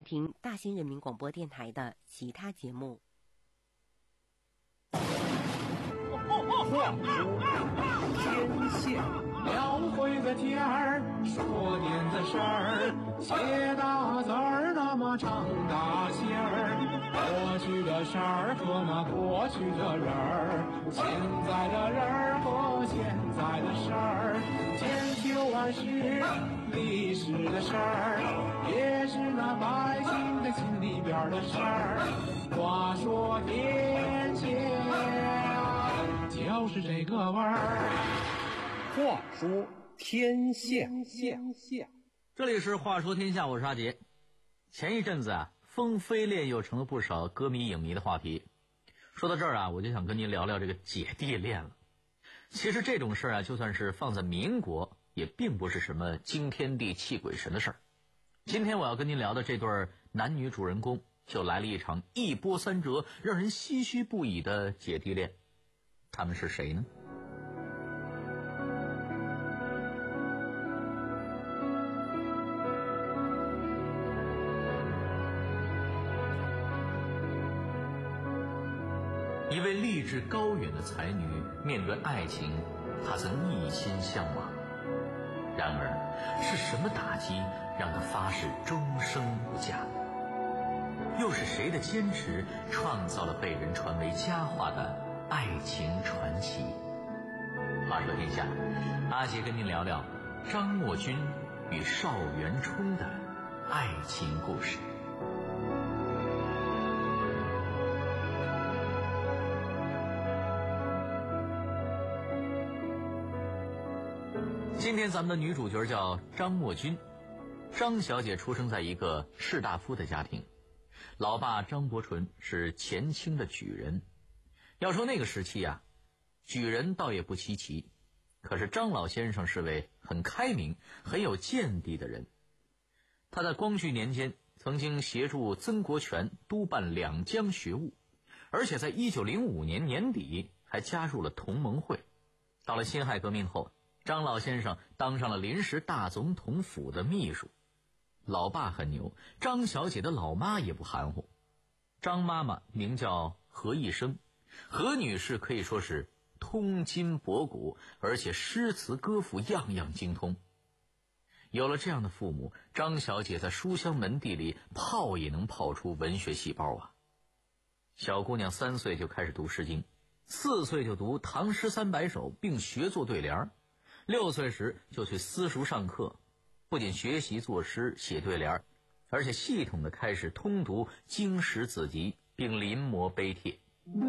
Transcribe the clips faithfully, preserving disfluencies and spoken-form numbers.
听大兴人民广播电台的其他节目。 话说天下， 描绘个天儿，说点子事儿，写大字儿，那么唱大戏儿。过去的事儿和那过去的人儿，现在的人儿和现在的事儿，千秋万世历史的事儿，也是那百姓的心里边的事儿。话说天下，就是这个味儿。 话说天下， 这里是话说天下，我是阿杰。前一阵子啊，风飞恋又成了不少歌迷影迷的话题。说到这儿啊，我就想跟您聊聊这个姐弟恋了。其实这种事儿啊，就算是放在民国，也并不是什么惊天地泣鬼神的事儿。今天我要跟您聊的这对男女主人公，就来了一场一波三折、让人唏嘘不已的姐弟恋。他们是谁呢？一位立志高远的才女，面对爱情，她曾一心向往。然而，是什么打击让她发誓终生不嫁？又是谁的坚持，创造了被人传为佳话的爱情传奇？话说天下，阿杰跟您聊聊张默君与邵元冲的爱情故事。今天咱们的女主角叫张默君。张小姐出生在一个士大夫的家庭，老爸张伯纯是前清的举人。要说那个时期啊，举人倒也不稀奇，可是张老先生是位很开明、很有见地的人。他在光绪年间曾经协助曾国荃督办两江学务，而且在一九零五年年底还加入了同盟会。到了辛亥革命后，张老先生当上了临时大总统府的秘书。老爸很牛，张小姐的老妈也不含糊。张妈妈名叫何一生，何女士可以说是通今博古，而且诗词歌赋样样精通。有了这样的父母，张小姐在书香门第里泡也能泡出文学细胞啊。小姑娘三岁就开始读诗经，四岁就读唐诗三百首，并学作对联。六岁时就去私塾上课，不仅学习作诗写对联，而且系统的开始通读经史子集，并临摹碑帖。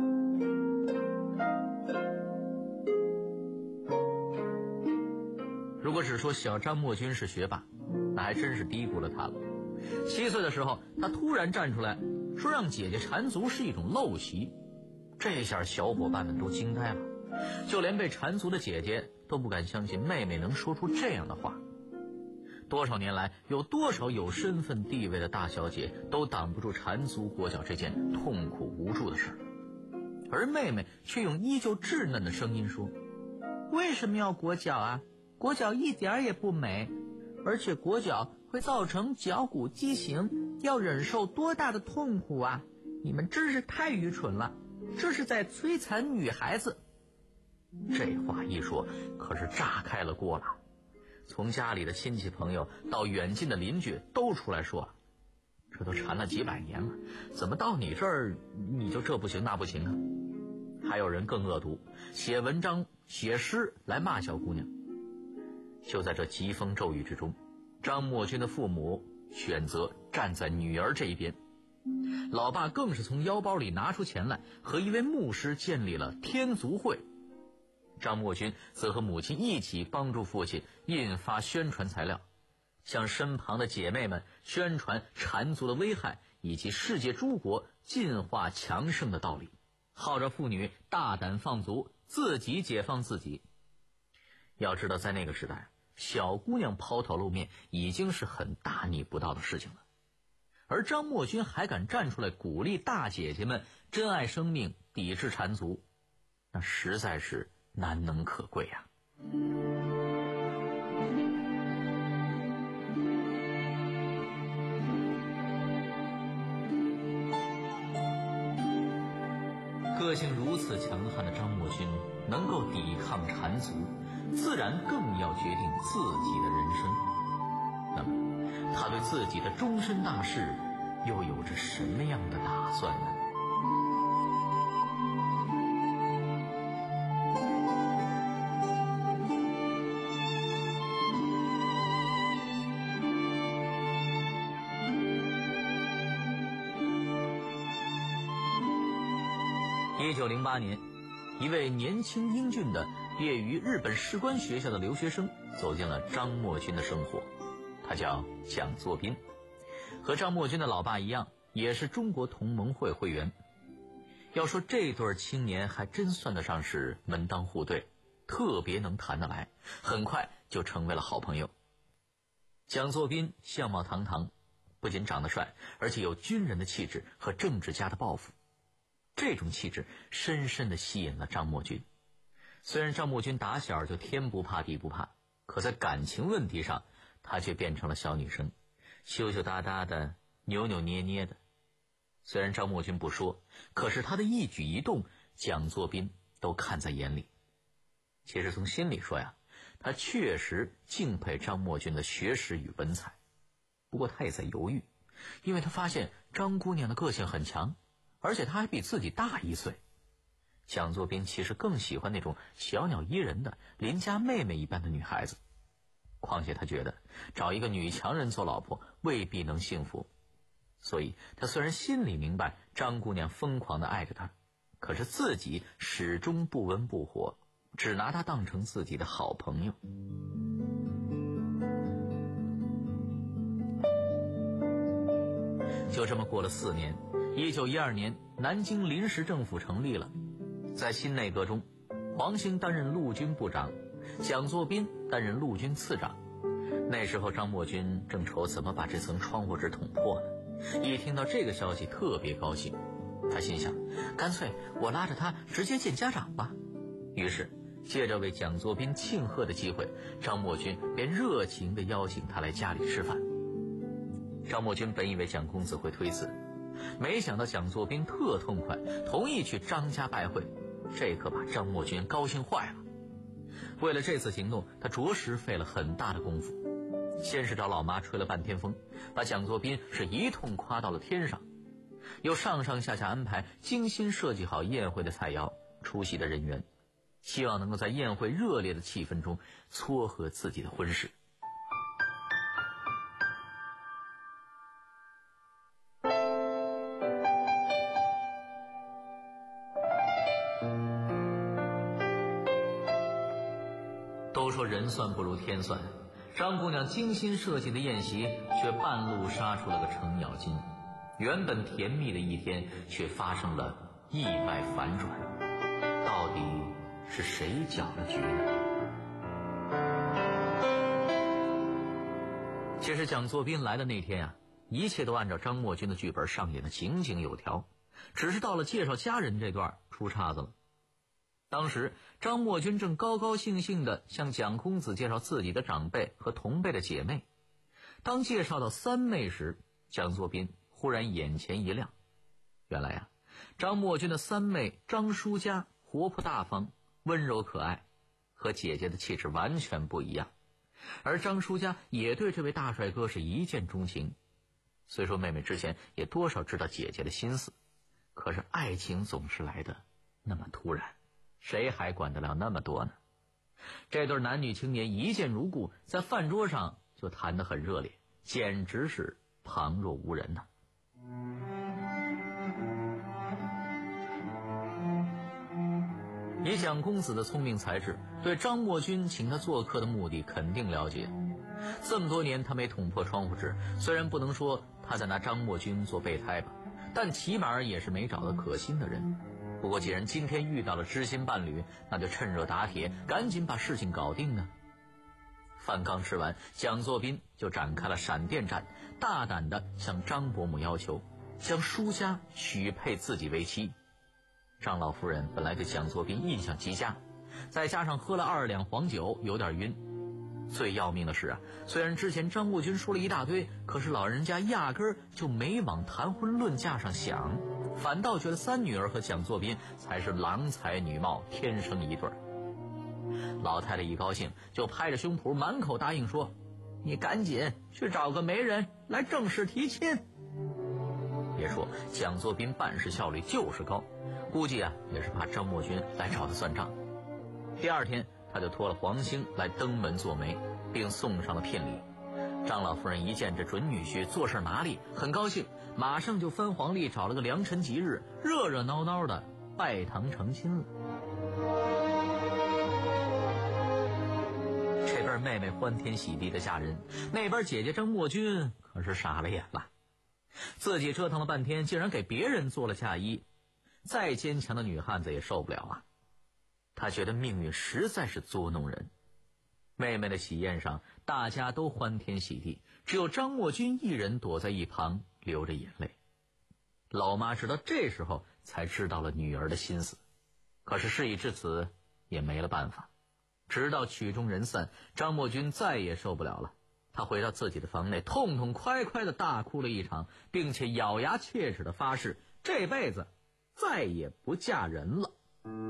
如果只说小张默君是学霸，那还真是低估了他了。七岁的时候，他突然站出来说让姐姐缠足是一种陋习，这下小伙伴们都惊呆了，就连被缠足的姐姐都不敢相信妹妹能说出这样的话。多少年来，有多少有身份地位的大小姐都挡不住缠足裹脚这件痛苦无助的事，而妹妹却用依旧稚嫩的声音说：为什么要裹脚啊？裹脚一点也不美，而且裹脚会造成脚骨畸形，要忍受多大的痛苦啊！你们真是太愚蠢了，这是在摧残女孩子。这话一说，可是炸开了锅了。从家里的亲戚朋友到远近的邻居都出来说，这都缠了几百年了，怎么到你这儿你就这不行那不行啊？还有人更恶毒，写文章写诗来骂小姑娘。就在这疾风骤雨之中，张默君的父母选择站在女儿这一边。老爸更是从腰包里拿出钱来，和一位牧师建立了天足会。张默君则和母亲一起帮助父亲印发宣传材料，向身旁的姐妹们宣传缠足的危害以及世界诸国进化强盛的道理，号召妇女大胆放足，自己解放自己。要知道在那个时代，小姑娘抛头露面已经是很大逆不道的事情了，而张默君还敢站出来鼓励大姐姐们珍爱生命，抵制缠足，那实在是难能可贵啊。 个性如此强悍的张默君能够抵抗缠足，自然更要决定自己的人生。那么他对自己的终身大事又有着什么样的打算呢？一九零八年，一位年轻英俊的毕业于日本士官学校的留学生走进了张默君的生活。他叫蒋作斌，和张默君的老爸一样，也是中国同盟会会员。要说这对青年还真算得上是门当户对，特别能谈得来，很快就成为了好朋友。蒋作斌相貌堂堂，不仅长得帅，而且有军人的气质和政治家的抱负。这种气质深深地吸引了张默君。虽然张默君打小就天不怕地不怕，可在感情问题上，她却变成了小女生，羞羞答答的，扭扭捏捏的。虽然张默君不说，可是她的一举一动，蒋作斌都看在眼里。其实从心里说呀，他确实敬佩张默君的学识与文采。不过他也在犹豫，因为他发现张姑娘的个性很强，而且她还比自己大一岁。蒋作斌其实更喜欢那种小鸟依人的邻家妹妹一般的女孩子，况且他觉得找一个女强人做老婆未必能幸福。所以他虽然心里明白张姑娘疯狂地爱着他，可是自己始终不温不火，只拿她当成自己的好朋友。就这么过了四年，一九一二年，南京临时政府成立了。在新内阁中，黄兴担任陆军部长，蒋作斌担任陆军次长。那时候张默君正愁怎么把这层窗户纸捅破呢，一听到这个消息特别高兴。他心想，干脆我拉着他直接见家长吧。于是借着为蒋作斌庆贺的机会，张默君便热情地邀请他来家里吃饭。张默君本以为蒋公子会推辞，没想到蒋作斌特痛快，同意去张家拜会，这可把张默君高兴坏了。为了这次行动，他着实费了很大的功夫。先是找老妈吹了半天风，把蒋作斌是一通夸到了天上，又上上下下安排精心设计好宴会的菜肴、出席的人员，希望能够在宴会热烈的气氛中撮合自己的婚事。都说人算不如天算，张姑娘精心设计的宴席却半路杀出了个程咬金，原本甜蜜的一天却发生了意外反转。到底是谁搅了局呢？其实蒋作斌来的那天啊，一切都按照张默君的剧本上演的井井有条，只是到了介绍家人这段出岔子了。当时张默君正高高兴兴地向蒋公子介绍自己的长辈和同辈的姐妹，当介绍到三妹时，蒋作斌忽然眼前一亮。原来啊，张默君的三妹张淑佳活泼大方，温柔可爱，和姐姐的气质完全不一样。而张淑佳也对这位大帅哥是一见钟情。虽说妹妹之前也多少知道姐姐的心思，可是爱情总是来的那么突然，谁还管得了那么多呢？这对男女青年一见如故，在饭桌上就谈得很热烈，简直是旁若无人呐。以蒋公子的聪明才智，对张默君请他做客的目的肯定了解。这么多年他没捅破窗户纸，虽然不能说他在拿张默君做备胎吧，但起码也是没找到可心的人。不过既然今天遇到了知心伴侣，那就趁热打铁，赶紧把事情搞定呢。饭刚吃完，蒋作斌就展开了闪电战，大胆地向张伯母要求将舒家许配自己为妻。张老夫人本来对蒋作斌印象极佳，再加上喝了二两黄酒，有点晕。最要命的是啊，虽然之前张默君说了一大堆，可是老人家压根儿就没往谈婚论嫁上想， 反倒觉得三女儿和蒋作斌才是郎才女貌，天生一对儿。老太太一高兴就拍着胸脯满口答应说，你赶紧去找个媒人来正式提亲。别说蒋作斌办事效率就是高，估计啊也是怕张默君来找他算账。第二天他就托了黄兴来登门做媒，并送上了聘礼。张老夫人一见这准女婿做事拿力，很高兴，马上就翻黄历找了个良辰吉日，热热闹闹的拜堂成亲了。这边妹妹欢天喜地的嫁人，那边姐姐张默君可是傻了眼了，自己折腾了半天，竟然给别人做了嫁衣，再坚强的女汉子也受不了啊！她觉得命运实在是捉弄人。妹妹的喜宴上，大家都欢天喜地，只有张默君一人躲在一旁流着眼泪。老妈直到这时候才知道了女儿的心思，可是事已至此，也没了办法。直到曲终人散，张默君再也受不了了，他回到自己的房内，痛痛快快地大哭了一场，并且咬牙切齿地发誓，这辈子再也不嫁人了。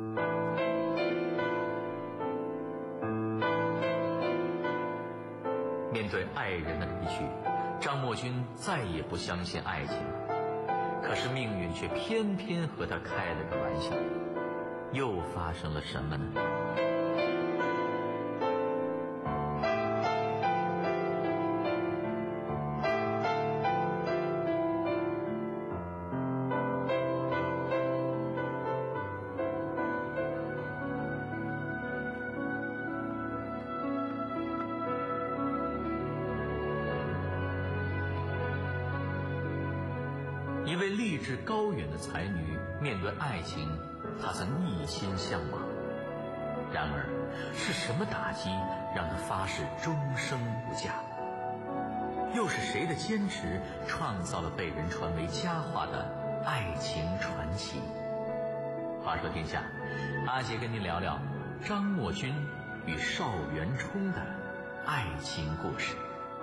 面对爱人的离去，张默君再也不相信爱情了。可是命运却偏偏和他开了个玩笑。又发生了什么呢？一位立志高远的才女，面对爱情，她曾一心向往。然而，是什么打击让她发誓终生不嫁？又是谁的坚持，创造了被人传为佳话的爱情传奇？话说天下，阿杰跟您聊聊张默君与邵元冲的爱情故事。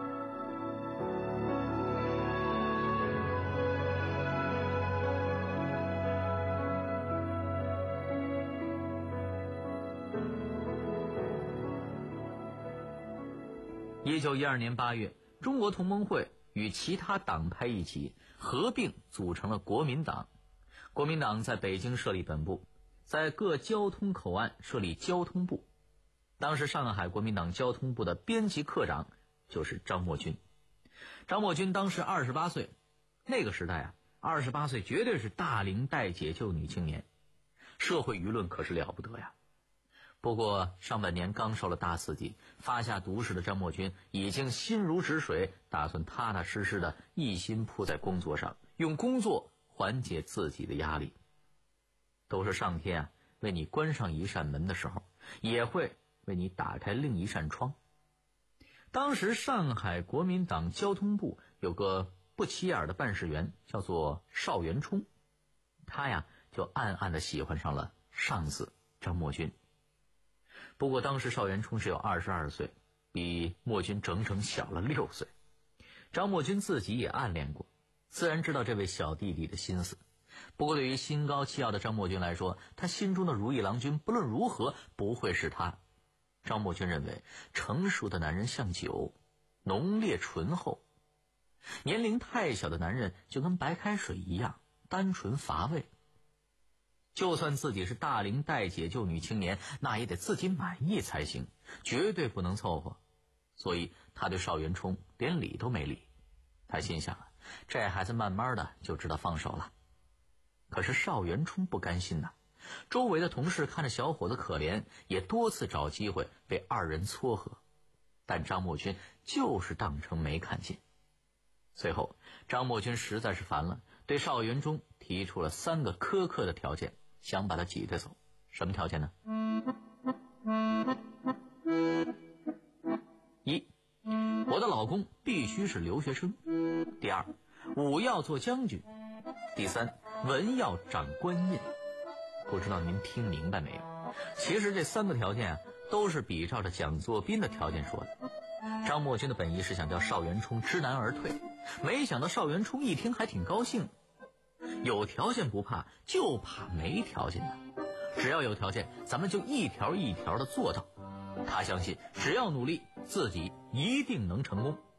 一九一二年八月，中国同盟会与其他党派一起合并组成了国民党。国民党在北京设立本部，在各交通口岸设立交通部。当时上海国民党交通部的编辑科长就是张默君。张默君当时二十八岁，那个时代啊，二十八岁绝对是大龄待解救女青年，社会舆论可是了不得呀。不过上半年刚受了大刺激，发下毒誓的张默君已经心如止水，打算踏踏实实的一心扑在工作上，用工作缓解自己的压力。都是上天啊为你关上一扇门的时候，也会为你打开另一扇窗。当时上海国民党交通部有个不起眼的办事员，叫做邵元冲，他呀就暗暗的喜欢上了上司张默君。不过当时邵元冲只有二十二岁，比默君整整小了六岁。张默君自己也暗恋过，自然知道这位小弟弟的心思。不过对于心高气傲的张默君来说，他心中的如意郎君不论如何不会是他。张默君认为，成熟的男人像酒，浓烈醇厚；年龄太小的男人就跟白开水一样，单纯乏味。就算自己是大龄待解救女青年，那也得自己满意才行，绝对不能凑合。所以他对邵元冲连理都没理。他心想，这孩子慢慢的就知道放手了。可是邵元冲不甘心呐，周围的同事看着小伙子可怜，也多次找机会被二人撮合，但张默君就是当成没看见。最后张默君实在是烦了，对邵元冲提出了三个苛刻的条件，想把他挤兑走。什么条件呢？一，我的老公必须是留学生；第二，武要做将军；第三，文要长官印。不知道您听明白没有？其实这三个条件啊，都是比照着蒋作斌的条件说的。张默君的本意是想叫邵元冲知难而退，没想到邵元冲一听还挺高兴。 有条件不怕，就怕没条件的。只要有条件，咱们就一条一条的做到。他相信，只要努力，自己一定能成功。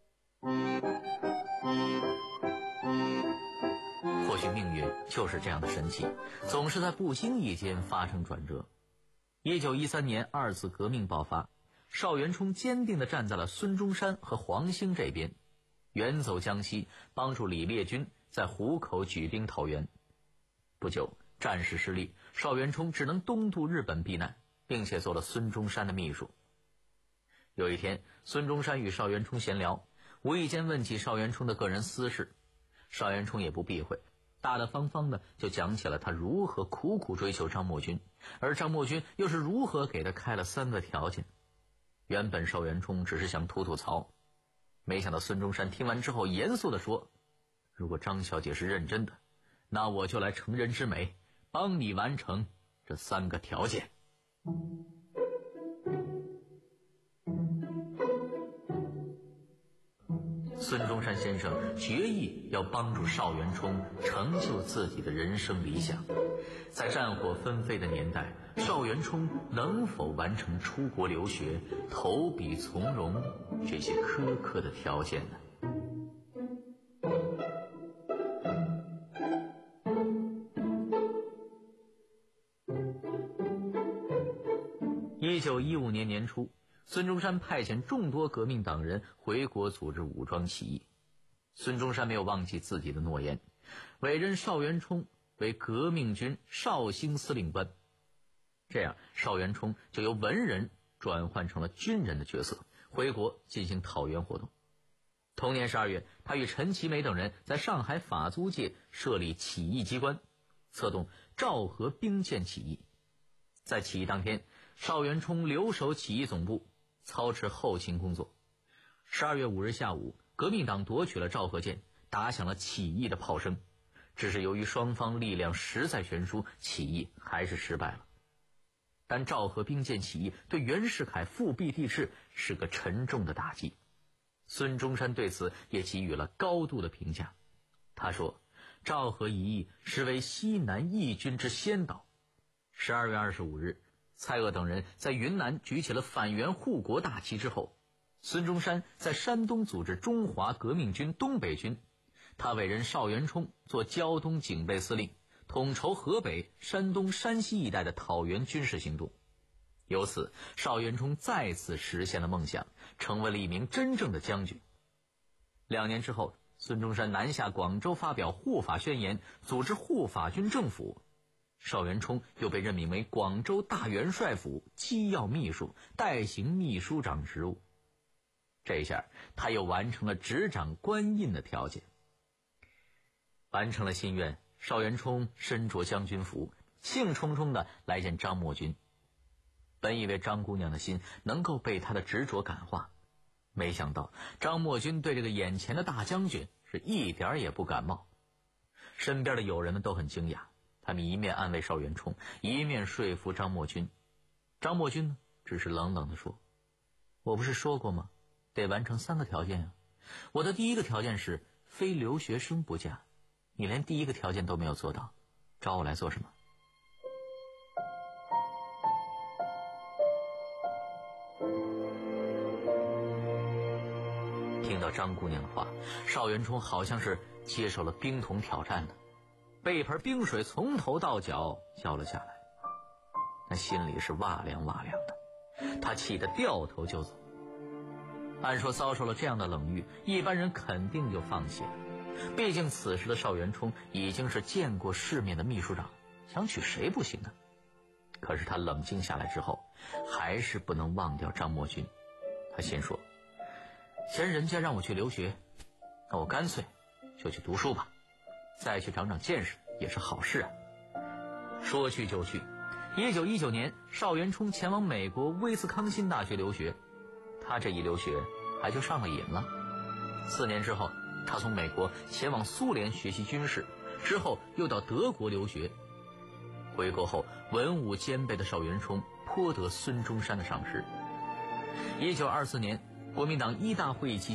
或许命运就是这样的神奇，总是在不经意间发生转折。一九一三年，二次革命爆发，邵元冲坚定地站在了孙中山和黄兴这边，远走江西，帮助李烈钧在湖口举兵讨袁。不久，战事失利，邵元冲只能东渡日本避难，并且做了孙中山的秘书。有一天，孙中山与邵元冲闲聊，无意间问起邵元冲的个人私事，邵元冲也不避讳，大大方方的就讲起了他如何苦苦追求张默军，而张默军又是如何给他开了三个条件。原本邵元冲只是想吐吐槽，没想到孙中山听完之后严肃地说，如果张小姐是认真的，那我就来成人之美，帮你完成这三个条件。孙中山先生决意要帮助邵元冲成就自己的人生理想。在战火纷飞的年代，邵元冲能否完成出国留学、投笔从戎这些苛刻的条件呢？一九一五年年初，孙中山派遣众多革命党人回国组织武装起义。孙中山没有忘记自己的诺言，委任邵元冲为革命军绍兴司令官。这样，邵元冲就由文人转换成了军人的角色，回国进行讨袁活动。同年十二月，他与陈其美等人在上海法租界设立起义机关，策动昭和兵谏起义。在起义当天，邵元冲留守起义总部，操持后勤工作。十二月五日下午，革命党夺取了昭和舰，打响了起义的炮声。只是由于双方力量实在悬殊，起义还是失败了。但昭和兵谏起义对袁世凯复辟帝制是个沉重的打击。孙中山对此也给予了高度的评价。他说，昭和一役实为西南义军之先导。十二月二十五日，蔡锷等人在云南举起了反袁护国大旗之后，孙中山在山东组织中华革命军东北军，他委任邵元冲做胶东警备司令，统筹河北、山东、山西一带的讨袁军事行动。由此，邵元冲再次实现了梦想，成为了一名真正的将军。两年之后，孙中山南下广州发表护法宣言，组织护法军政府。邵元冲又被任命为广州大元帅府机要秘书、代行秘书长职务。这一下，他又完成了执掌官印的条件。完成了心愿，邵元冲身着将军服，兴冲冲地来见张默军。本以为张姑娘的心能够被他的执着感化，没想到张默军对这个眼前的大将军是一点也不感冒。身边的友人们都很惊讶，他们一面安慰邵元冲，一面说服张默军。张默军呢，只是冷冷地说，我不是说过吗？得完成三个条件啊！我的第一个条件是非留学生不嫁，你连第一个条件都没有做到，找我来做什么？听到张姑娘的话，邵元冲好像是接受了冰桶挑战的，被一盆冰水从头到脚浇了下来，那心里是哇凉哇凉的，他气得掉头就走。按说遭受了这样的冷遇，一般人肯定就放弃了，毕竟此时的邵元冲已经是见过世面的秘书长，想娶谁不行呢？可是他冷静下来之后，还是不能忘掉张默军。他心说，既然人家让我去留学，那我干脆就去读书吧，再去长长见识也是好事啊。说去就去，一九一九年，邵元冲前往美国威斯康辛大学留学。他这一留学还就上了瘾了。四年之后，他从美国前往苏联学习军事，之后又到德国留学。回国后，文武兼备的邵元冲颇得孙中山的赏识。一九二四年，国民党一大会议期间，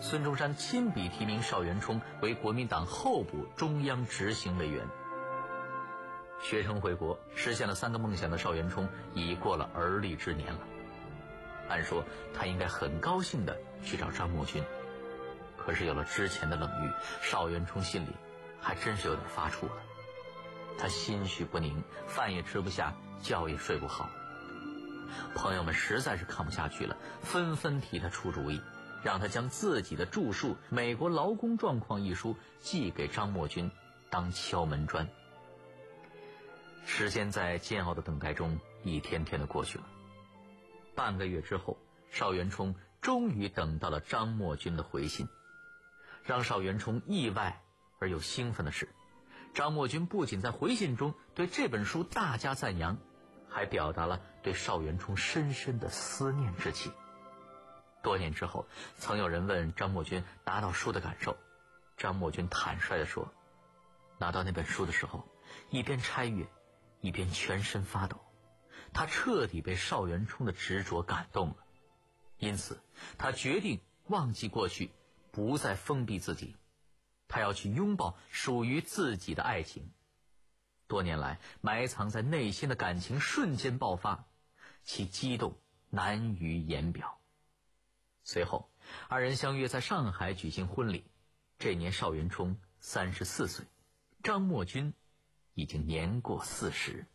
孙中山亲笔提名邵元冲为国民党候补中央执行委员。学成回国，实现了三个梦想的邵元冲已过了而立之年了。按说他应该很高兴地去找张默军，可是有了之前的冷遇，邵元冲心里还真是有点发怵了。他心绪不宁，饭也吃不下，觉也睡不好。朋友们实在是看不下去了，纷纷替他出主意，让他将自己的著述《美国劳工状况》一书寄给张默军当敲门砖。时间在煎熬的等待中一天天的过去了。半个月之后，邵元冲终于等到了张默军的回信。让邵元冲意外而又兴奋的是，张默军不仅在回信中对这本书大加赞扬，还表达了对邵元冲深深的思念之情。多年之后，曾有人问张默军拿到书的感受，张默军坦率地说，拿到那本书的时候，一边拆阅一边全身发抖，他彻底被邵元冲的执着感动了，因此他决定忘记过去，不再封闭自己，他要去拥抱属于自己的爱情。多年来埋藏在内心的感情瞬间爆发，其激动难于言表。随后二人相约在上海举行婚礼，这年邵元冲三十四岁，张默军已经年过四十。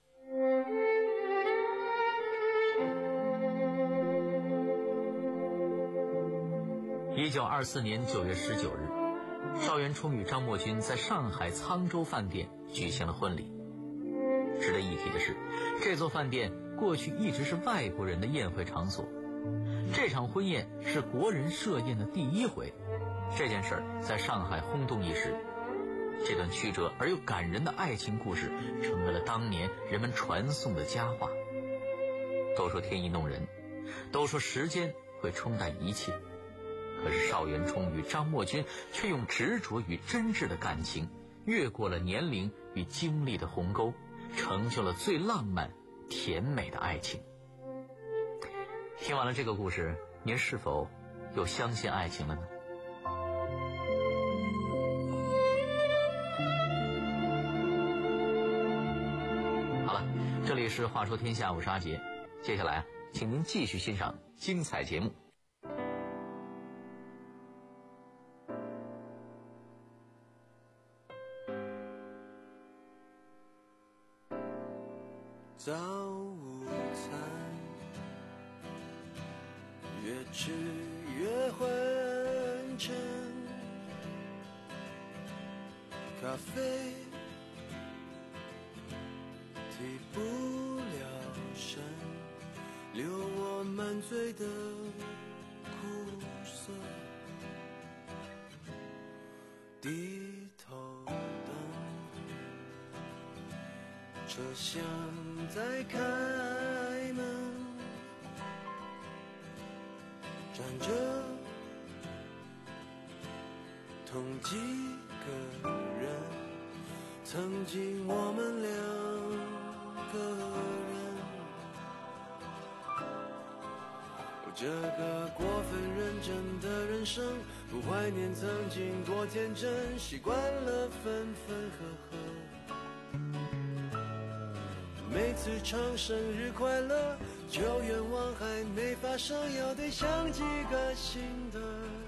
一九二四年九月十九日，邵元冲与张默军在上海沧州饭店举行了婚礼。值得一提的是，这座饭店过去一直是外国人的宴会场所，这场婚宴是国人设宴的第一回。这件事儿在上海轰动一时，这段曲折而又感人的爱情故事成为了当年人们传颂的佳话。都说天意弄人，都说时间会冲淡一切，可是邵元冲与张默军却用执着与真挚的感情，越过了年龄与经历的鸿沟，成就了最浪漫甜美的爱情。听完了这个故事，您是否又相信爱情了呢？好了，这里是话说天下，我是阿杰，接下来请您继续欣赏精彩节目。 早午餐越吃越昏沉，咖啡提不了神，留我满嘴的苦涩，低头等车厢在开门，站着同几个人，曾经我们两个人，这个过分认真的人生，不怀念曾经多天真，习惯了分分合合，每次唱生日快乐，旧愿望还没发生，要得想几个新的，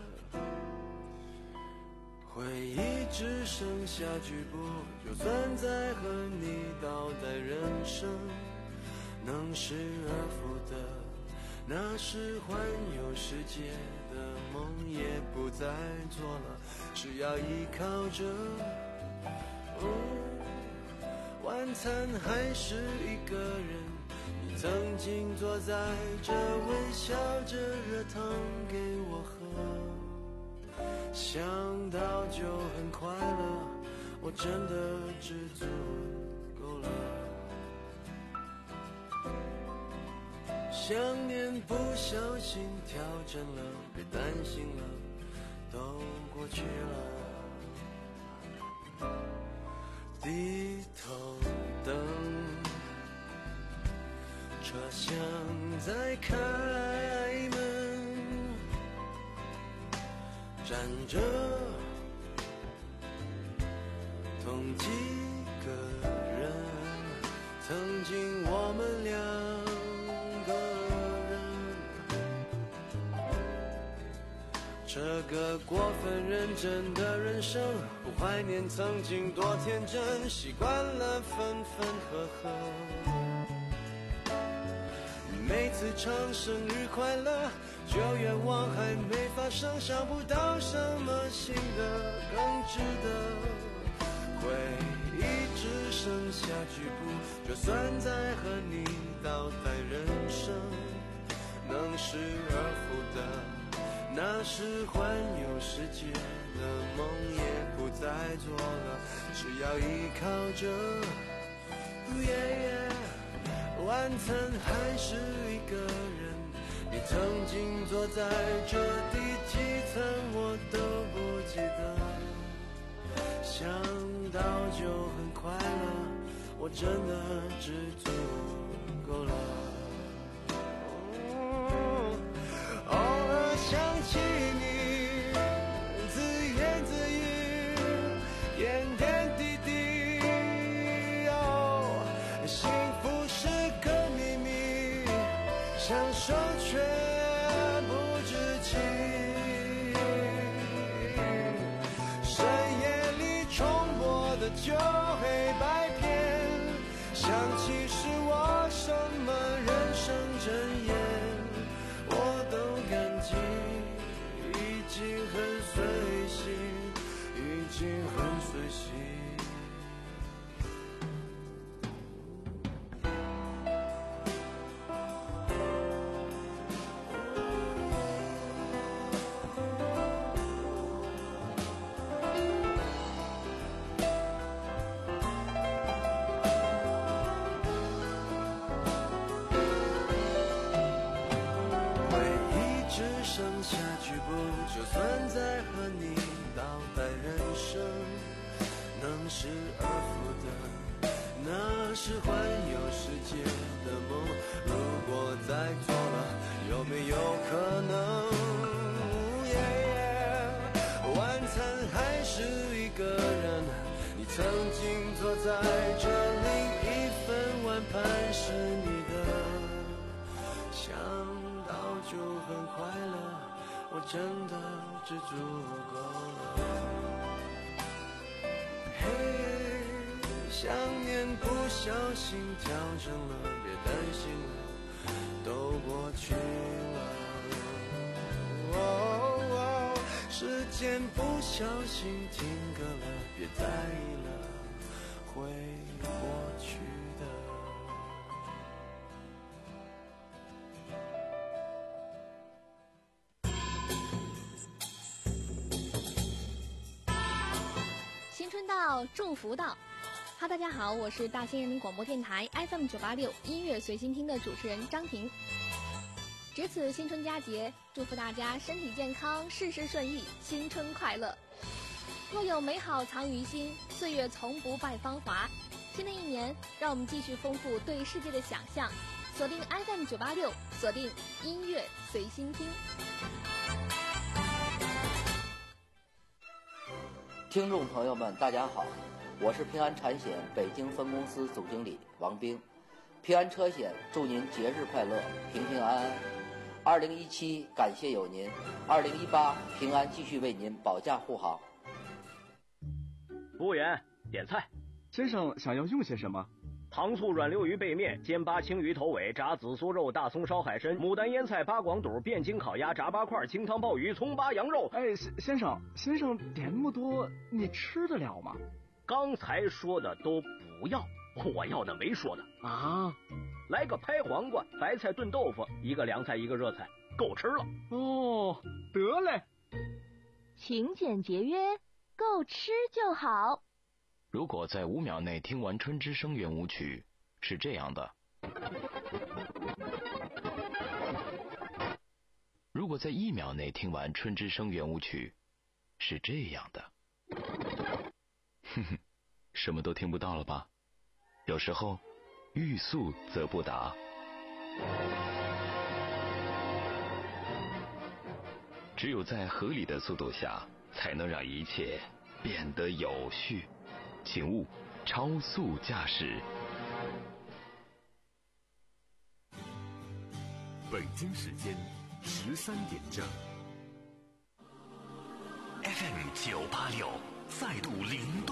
回忆只剩下局部，就算再和你倒带人生，能失而复得，那是环游世界的梦也不再做了，只要依靠着、嗯晚餐还是一个人，你曾经坐在这微笑着热汤给我喝，想到就很快乐，我真的知足够了。想念不小心调整了，别担心了，都过去了。低头等车厢在开门， 站着同几个人，曾经我们两个人，这个过分认真的人生，不怀念曾经多天真，习惯了分分合合。每次唱生日快乐，就愿望还没发生，想不到什么新的更值得。回忆只剩下局部，就算再和你倒带人生，能失而复得，那是环游世界的梦也不再做了，只要依靠着。yeah, yeah, 晚餐还是一个人，你曾经坐在这第几层我都不记得，想到就很快乐，我真的知足够了。偶尔想起你自言自语，点点滴滴，哦，幸福是个秘密，享受却不知情。深夜里重播的旧黑白片，想起是我什么人生箴言，我都感激，已经很随心，已经很随心。剩下局部，就算再和你倒带人生，能失而复得，那是环游世界的梦。如果再做了，有没有可能？ yeah, 晚餐还是一个人，你曾经坐在这，另一份碗盘是你的，想到就很快乐。 我真的知足够了。嘿，想念不小心调整了，别担心了，都过去了。哦哦，时间不小心停格了，别在意了，会过去的。 春到，祝福到。哈，大家好，我是大兴人民广播电台 F M 九八六音乐随心听的主持人张婷。值此新春佳节，祝福大家身体健康，事事顺意，新春快乐。若有美好藏于心，岁月从不败芳华。新的一年，让我们继续丰富对世界的想象。锁定 F M 九八六，锁定音乐随心听。 听众朋友们，大家好，我是平安产险北京分公司总经理王兵。平安车险祝您节日快乐，平平安安。二零一七感谢有您，二零一八平安继续为您保驾护航。 服务员，点菜。 先生想要用些什么？ 糖醋软溜鱼背面、煎巴青鱼头尾、炸紫苏肉、大葱烧海参、牡丹腌菜、八广肚、汴京烤鸭、炸八块、清汤鲍鱼、葱巴羊肉。 哎，先生，先生点那么多，你吃得了吗？ 刚才说的都不要，我要的没说的啊。 来个拍黄瓜、白菜炖豆腐，一个凉菜，一个热菜，够吃了。 哦，得嘞。 勤俭节约，够吃就好。 如果在五秒内听完《春之声》圆舞曲，是这样的；如果在一秒内听完《春之声》圆舞曲，是这样的。哼哼，什么都听不到了吧？有时候，欲速则不达。 只有在合理的速度下，才能让一切变得有序。请勿超速驾驶。 北京时间十三点整。F M 九八六再度零度。